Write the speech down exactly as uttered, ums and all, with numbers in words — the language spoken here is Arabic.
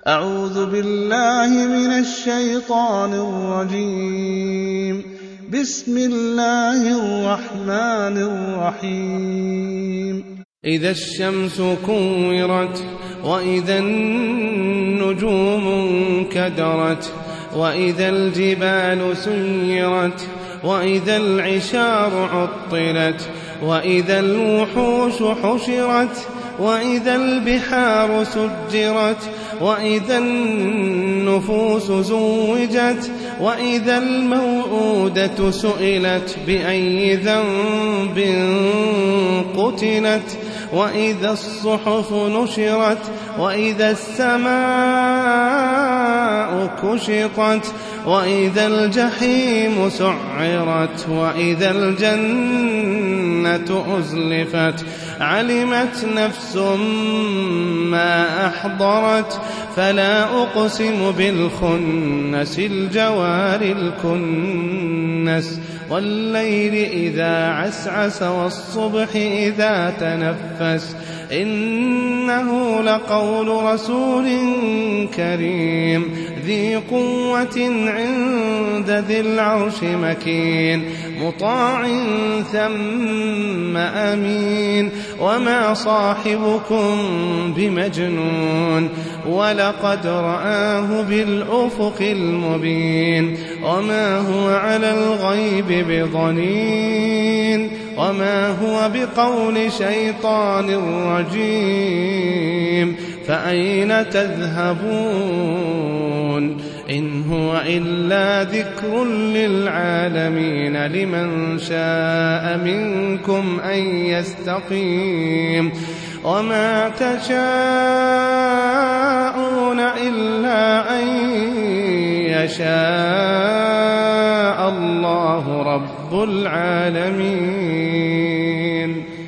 أعوذ بالله من الشيطان الرجيم. بسم الله الرحمن الرحيم. إذا الشمس كورت وإذا النجوم انكدرت وإذا الجبال سيرت وإذا العشار عطلت وإذا الوحوش حشرت وإذا البحار سجرت وإذا النفوس زوجت وإذا الموءودة سئلت بأي ذنب قتلت وإذا الصحف نشرت وإذا السماء كشطت وإذا الجحيم سعرت وإذا الجنة أزلفت علمت نفس ما أحضرت فلا أقسم بالخنس الجوار الكنس والليل إذا عسعس والصبح إذا تنفس إنه لقول رسول كريم ذي قوة عند ذي العرش مكين مطاع ثم أمين وما صاحبكم بمجنون ولقد رآه بالأفق المبين وما هو على الغيب بضنين وما هو بقول شيطان رجيم فأين تذهبون إن هو إلا ذكر للعالمين لمن شاء منكم أن يستقيم وما تشاءون إلا أن يشاء الله رب العالمين.